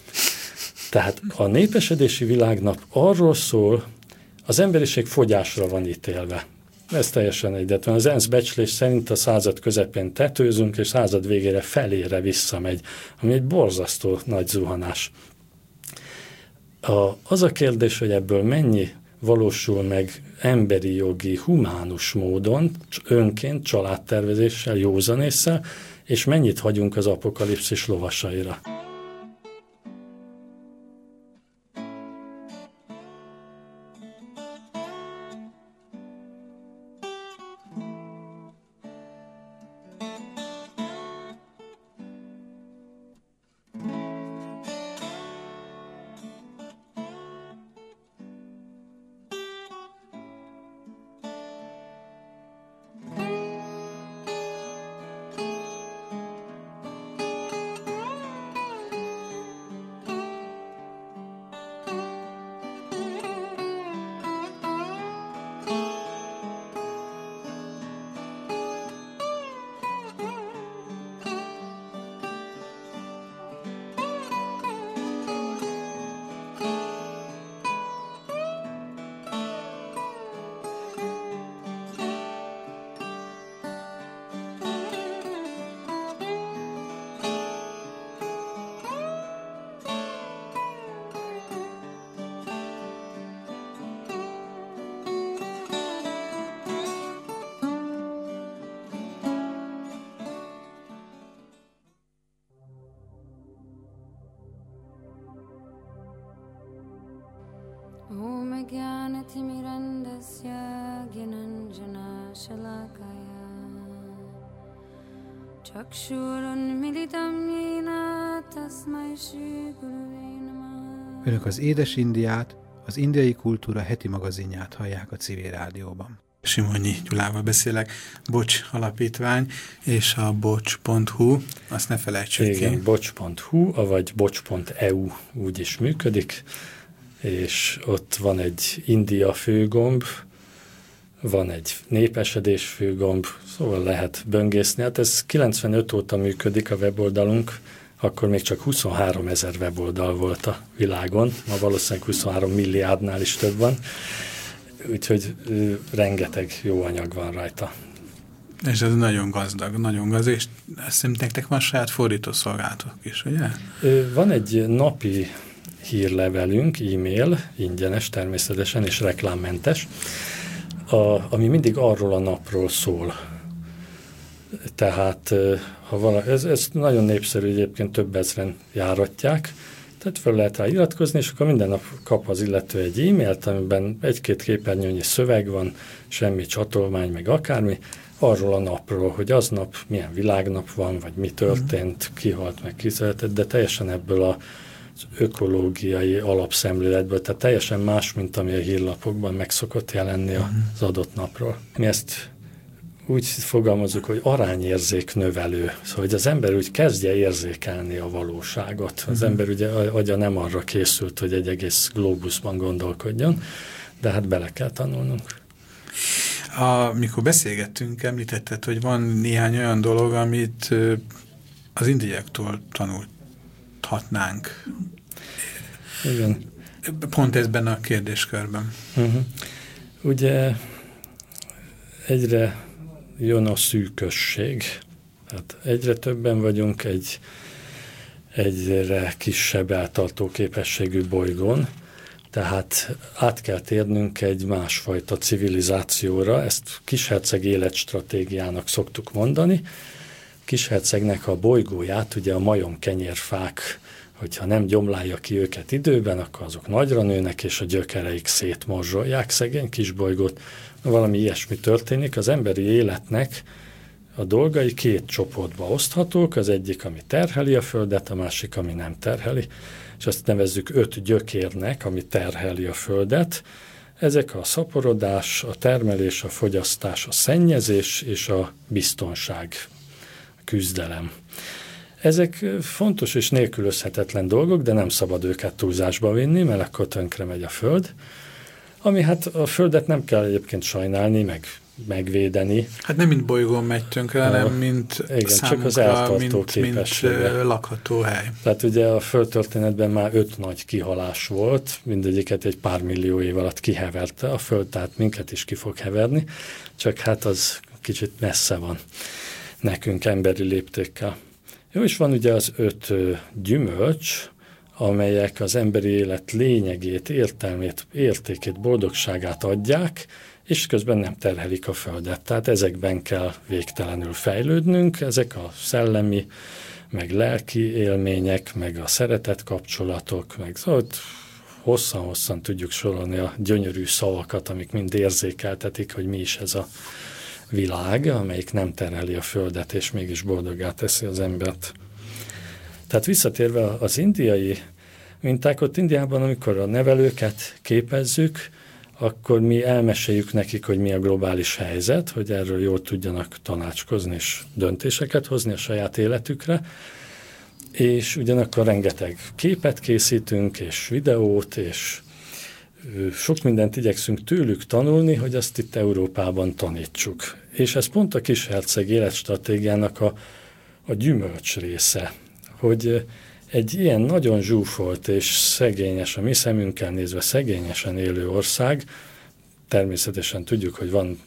Tehát a népesedési világnap arról szól, az emberiség fogyásra van ítélve. Ez teljesen egyetlen. Az ENSZ becslés szerint a század közepén tetőzünk, és század végére felére visszamegy, ami egy borzasztó nagy zuhanás. Az a kérdés, hogy ebből mennyi valósul meg emberi jogi, humánus módon, önként, családtervezéssel, józanésszel, és mennyit hagyunk az apokalipszis lovasaira. Om Jnanatimirandasya Gyananjana Shalakaya Chakshurunmilitam Yena Tasmai Shri Gurave Namah. Önök az Édes Indiát, az indiai kultúra heti magazinját hallják a Civil Rádióban. Simonyi Gyulával beszélek, Bocs Alapítvány és a bocs.hu, azt ne felejtsük ki. Igen, bocs.hu, vagy bocs.eu úgy is működik, és ott van egy India főgomb, van egy népesedés főgomb, szóval lehet böngészni. Hát ez 95 óta működik a weboldalunk, akkor még csak 23 000 weboldal volt a világon, ma valószínűleg 23 milliárdnál is több van, úgyhogy rengeteg jó anyag van rajta. És ez nagyon gazdag, és azt hiszem nektek van saját fordítószolgálatok is, ugye? Van egy napi hírlevelünk, e-mail, ingyenes természetesen és reklámmentes, ami mindig arról a napról szól. Tehát ez nagyon népszerű, egyébként több ezren járatják, tehát fel lehet rá iratkozni, és akkor minden nap kap az illető egy e-mailt, amiben egy-két képernyőnyi szöveg van, semmi csatolmány, meg akármi, arról a napról, hogy aznap milyen világnap van, vagy mi történt, ki halt, meg ki született, de teljesen ebből az ökológiai alapszemléletből, tehát teljesen más, mint ami a hírlapokban meg szokott jelenni az adott napról. Mi ezt úgy fogalmazzuk, hogy arányérzék növelő, szóval hogy az ember úgy kezdje érzékelni a valóságot. Az ember ugye agya nem arra készült, hogy egy egész glóbuszban gondolkodjon, de hát bele kell tanulnunk. Mikor beszélgettünk, említetted, hogy van néhány olyan dolog, amit az indiaiaktól tanulhatnánk. Igen. Pont ezben a kérdéskörben. Ugye egyre jön a szűkösség. Tehát egyre többen vagyunk egy egyre kisebb eltartó képességű bolygón, tehát át kell térnünk egy másfajta civilizációra, ezt kisherceg életstratégiának szoktuk mondani. Kishercegnek a bolygóját, ugye a majomkenyérfák, hogyha nem gyomlálja ki őket időben, akkor azok nagyra nőnek, és a gyökereik szétmorzsolják szegény kisbolygót. Valami ilyesmi történik. Az emberi életnek a dolgai két csoportba oszthatók, az egyik, ami terheli a Földet, a másik, ami nem terheli, és azt nevezzük 5 gyökérnek, ami terheli a Földet. Ezek a szaporodás, a termelés, a fogyasztás, a szennyezés és a biztonság, a küzdelem. Ezek fontos és nélkülözhetetlen dolgok, de nem szabad őket túlzásba vinni, mert akkor tönkre megy a Föld. Ami hát a Földet nem kell egyébként sajnálni, megvédeni. Hát nem mint bolygón megy tönkre, hanem mint igen, csak az eltartó képessége. Mint lakható hely. Tehát ugye a földtörténetben már 5 nagy kihalás volt, mindegyiket egy pár millió év alatt kiheverte a Föld, tehát minket is ki fog heverni, csak hát az kicsit messze van nekünk emberi léptékkel. Jó, és van ugye az 5 gyümölcs, amelyek az emberi élet lényegét, értelmét, értékét, boldogságát adják, és közben nem terhelik a Földet. Tehát ezekben kell végtelenül fejlődnünk, ezek a szellemi, meg lelki élmények, meg a szeretet kapcsolatok, meg szóval hosszan-hosszan tudjuk sorolni a gyönyörű szavakat, amik mind érzékeltetik, hogy mi is ez a világ, amelyik nem terheli a Földet, és mégis boldoggá teszi az embert. Tehát visszatérve az indiai mintákot, Indiában, amikor a nevelőket képezzük, akkor mi elmeséljük nekik, hogy mi a globális helyzet, hogy erről jól tudjanak tanácskozni és döntéseket hozni a saját életükre, és ugyanakkor rengeteg képet készítünk, és videót, és sok mindent igyekszünk tőlük tanulni, hogy azt itt Európában tanítsuk. És ez pont a kisherceg életstratégiának a gyümölcs része, hogy egy ilyen nagyon zsúfolt és szegényes, a mi szemünkkel nézve szegényesen élő ország, természetesen tudjuk, hogy van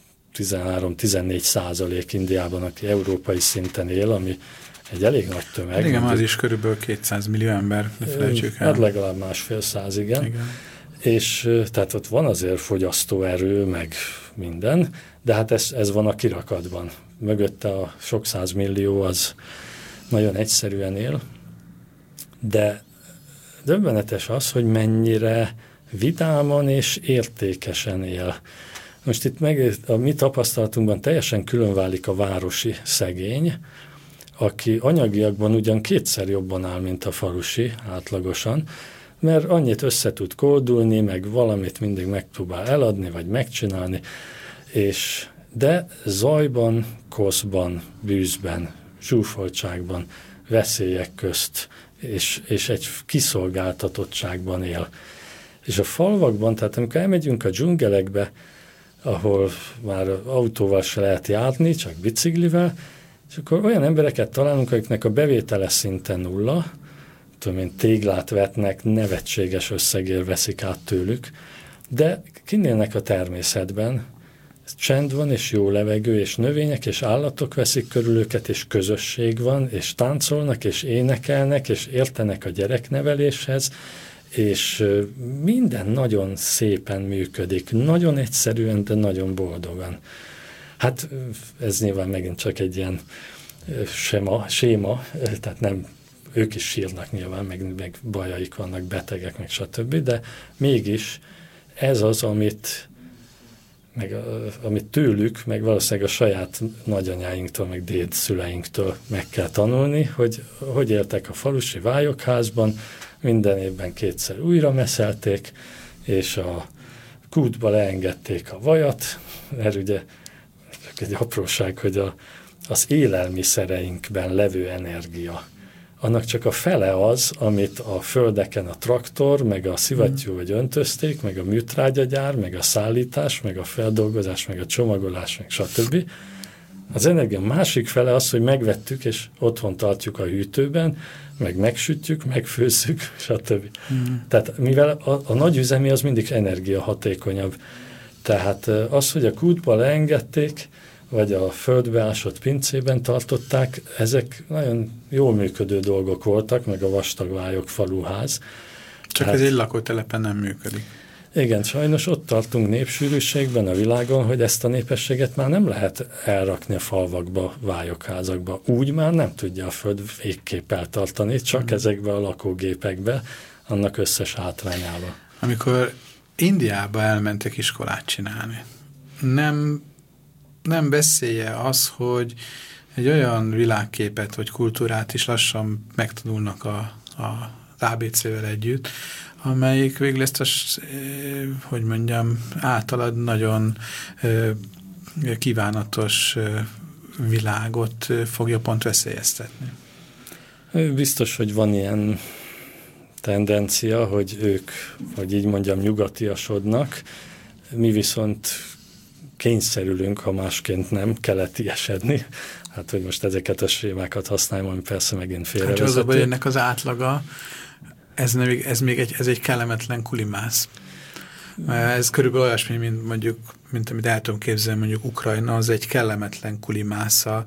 13-14% Indiában, aki európai szinten él, ami egy elég nagy tömeg. Igen, az is körülbelül 200 millió ember, ne felejtsük el. Hát legalább 1,5 igen. És tehát ott van azért fogyasztóerő, meg minden, de hát ez van a kirakatban. Mögötte a sok százmillió az nagyon egyszerűen él, de döbbenetes az, hogy mennyire vidáman és értékesen él. Most itt meg a mi tapasztalatunkban teljesen különválik a városi szegény, aki anyagiakban ugyan 2-szer jobban áll, mint a falusi átlagosan, mert annyit össze tud koldulni, meg valamit mindig megpróbál eladni, vagy megcsinálni, de zajban, koszban, bűzben, zsúfoltságban, veszélyek közt, és egy kiszolgáltatottságban él. És a falvakban, tehát amikor elmegyünk a dzsungelekbe, ahol már autóval se lehet járni, csak biciklivel, és akkor olyan embereket találunk, akiknek a bevétele szinte nulla, tudom én, téglát vetnek, nevetséges összegért veszik át tőlük, de kinélnek a természetben, csend van, és jó levegő, és növények, és állatok veszik körül őket, és közösség van, és táncolnak, és énekelnek, és értenek a gyerekneveléshez, és minden nagyon szépen működik, nagyon egyszerűen, de nagyon boldogan. Hát ez nyilván megint csak egy ilyen séma, tehát nem, ők is sírnak nyilván, meg bajaik vannak, betegek, meg stb., de mégis ez az, amit tőlük, meg valószínűleg a saját nagyanyáinktól, meg dédszüleinktől meg kell tanulni, hogy éltek a falusi vályokházban, minden évben 2-szer újra meszelték, és a kútba leengedték a vajat, mert ugye egy apróság, hogy az élelmiszereinkben levő energia, annak csak a fele az, amit a földeken a traktor, meg a szivattyú, vagy öntözték, meg a műtrágyagyár, meg a szállítás, meg a feldolgozás, meg a csomagolás, meg stb. Az energia másik fele az, hogy megvettük, és otthon tartjuk a hűtőben, meg megsütjük, megfőzzük, stb. Tehát mivel a nagy üzemi az mindig energiahatékonyabb. Tehát az, hogy a kútba leengedték, vagy a földbe ásott pincében tartották, ezek nagyon jól működő dolgok voltak, meg a vastagvályok faluház. Csak ez egy lakótelepen nem működik. Igen, sajnos ott tartunk népsűrűségben a világon, hogy ezt a népességet már nem lehet elrakni a falvakba, vályokházakba. Úgy már nem tudja a föld végképp eltartani, csak ezekbe a lakógépekbe, annak összes hátrányába. Amikor Indiába elmentek iskolát csinálni, nem beszélje az, hogy egy olyan világképet vagy kultúrát is lassan megtanulnak az ABC-vel együtt, amelyik végül ezt általad nagyon kívánatos világot fogja pont veszélyeztetni. Biztos, hogy van ilyen tendencia, hogy ők, vagy így mondjam, nyugatiasodnak, mi viszont kényszerülünk, ha másként nem, keletiesedni. Hát, hogy most ezeket a sémákat használjam, ami persze megint félrevezető. Hát az a baj, ennek az átlaga, ez egy kellemetlen kulimász. Ez körülbelül olyasmi, mint amit el tudom képzelni, mondjuk Ukrajna, az egy kellemetlen kulimásza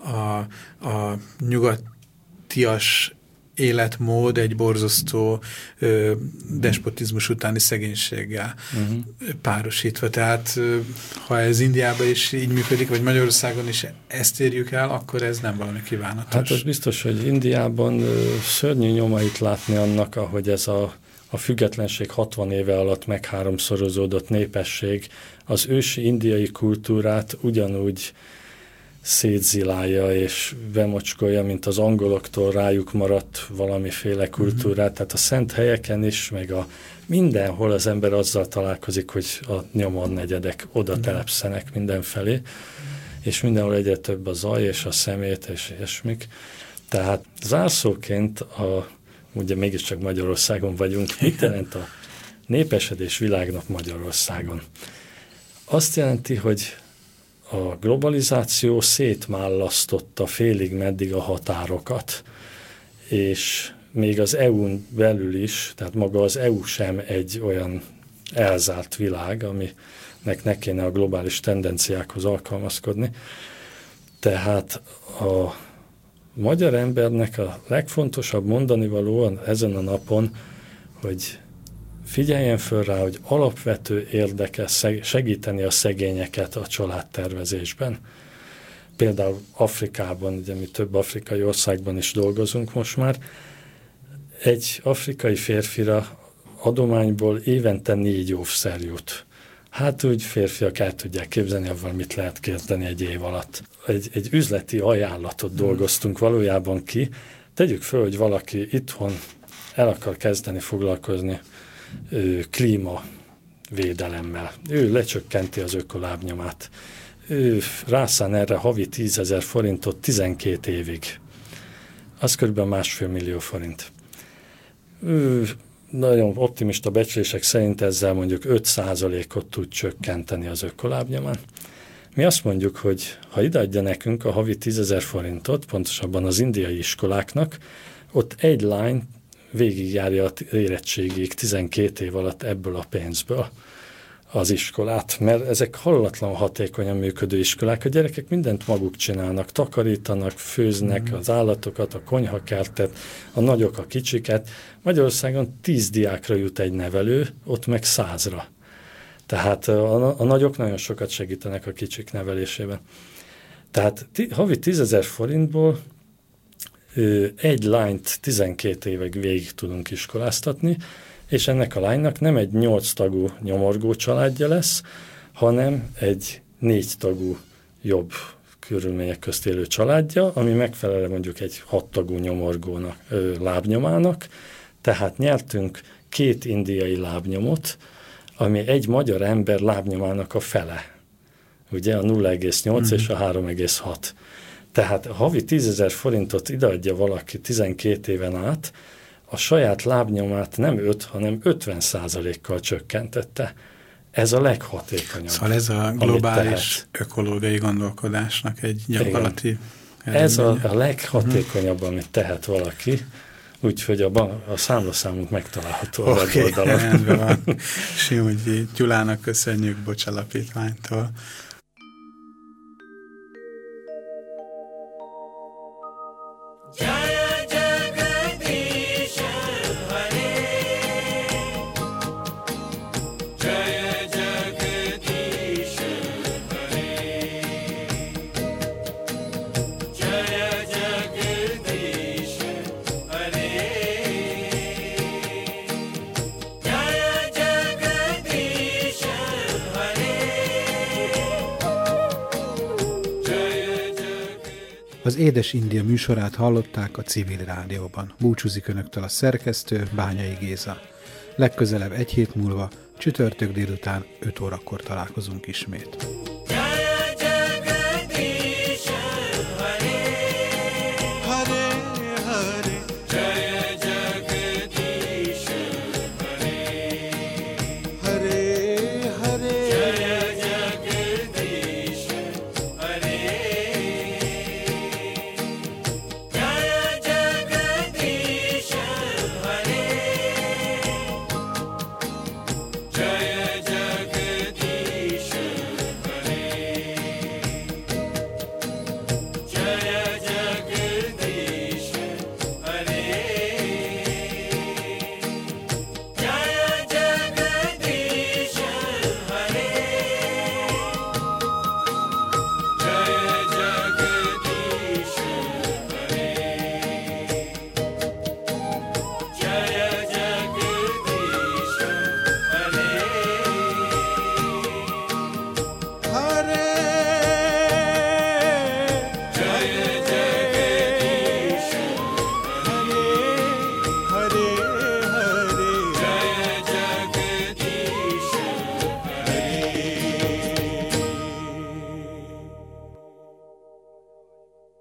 a nyugatias életmód egy borzasztó despotizmus utáni szegénységgel párosítva. Tehát ha ez Indiában is így működik, vagy Magyarországon is ezt érjük el, akkor ez nem valami kívánatos. Hát az biztos, hogy Indiában szörnyű nyomait látni annak, ahogy ez a függetlenség 60 éve alatt megháromszorozódott népesség az ősi indiai kultúrát ugyanúgy szétzilálja és bemocskolja, mint az angoloktól rájuk maradt valamiféle kultúrát. Tehát a szent helyeken is, meg mindenhol az ember azzal találkozik, hogy a nyomor negyedek oda telepszenek mindenfelé, és mindenhol egyre több a zaj és a szemét és ilyesmik. Tehát zárszóként, ugye mégiscsak Magyarországon vagyunk, mit jelent a népesedés világnap Magyarországon? Azt jelenti, hogy a globalizáció szétmállasztotta félig meddig a határokat, és még az EU-n belül is, tehát maga az EU sem egy olyan elzárt világ, aminek ne kéne a globális tendenciákhoz alkalmazkodni. Tehát a magyar embernek a legfontosabb mondanivalóan ezen a napon, hogy figyeljen föl rá, hogy alapvető érdeke segíteni a szegényeket a családtervezésben. Például Afrikában, ugye mi több afrikai országban is dolgozunk most már, egy afrikai férfira adományból évente 4 óvszer jut. Hát úgy férfiak el tudják képzelni, avval mit lehet kezdeni egy év alatt. Egy üzleti ajánlatot dolgoztunk valójában ki. Tegyük föl, hogy valaki itthon el akar kezdeni foglalkozni klímavédelemmel. Ő lecsökkenti az ökolábnyomát. Ő rászán erre havi 10 000 forintot 12 évig. Az kb. 1,5 millió forint. Nagyon optimista becslések szerint ezzel mondjuk 5%-ot tud csökkenteni az ökolábnyomán. Mi azt mondjuk, hogy ha ideadja nekünk a havi 10 000 forintot, pontosabban az indiai iskoláknak, ott egy lány végigjárja az érettségig 12 év alatt ebből a pénzből az iskolát, mert ezek hallatlan hatékonyan működő iskolák, a gyerekek mindent maguk csinálnak, takarítanak, főznek az állatokat, a konyhakertet, a nagyok a kicsiket. Magyarországon 10 diákra jut egy nevelő, ott meg 100-ra. Tehát a nagyok nagyon sokat segítenek a kicsik nevelésében. Tehát havi 10 000 forintból egy lányt 12 évig végig tudunk iskoláztatni, és ennek a lánynak nem egy 8 tagú nyomorgó családja lesz, hanem egy 4 tagú jobb körülmények közt élő családja, ami megfelel mondjuk egy 6 tagú nyomorgónak, lábnyomának, tehát nyertünk 2 indiai lábnyomot, ami egy magyar ember lábnyomának a fele. Ugye a 0,8 és a 3,6. Tehát a havi 10 000 forintot ideadja valaki 12 éven át, a saját lábnyomát nem 5, hanem 50%-kal csökkentette. Ez a leghatékonyabb. Szóval ez a globális ökológiai gondolkodásnak egy gyakorlati eredménye. Ez a leghatékonyabb, amit tehet valaki, úgyhogy a számlaszámunk megtalálható a weboldalon. Rendben van. Simonyi Gyulának köszönjük Bocs Alapítványtól. Az Édes India műsorát hallották a Civil Rádióban. Búcsúzik önöktől a szerkesztő, Bányai Géza. Legközelebb egy hét múlva, csütörtök délután 5 órakor találkozunk ismét.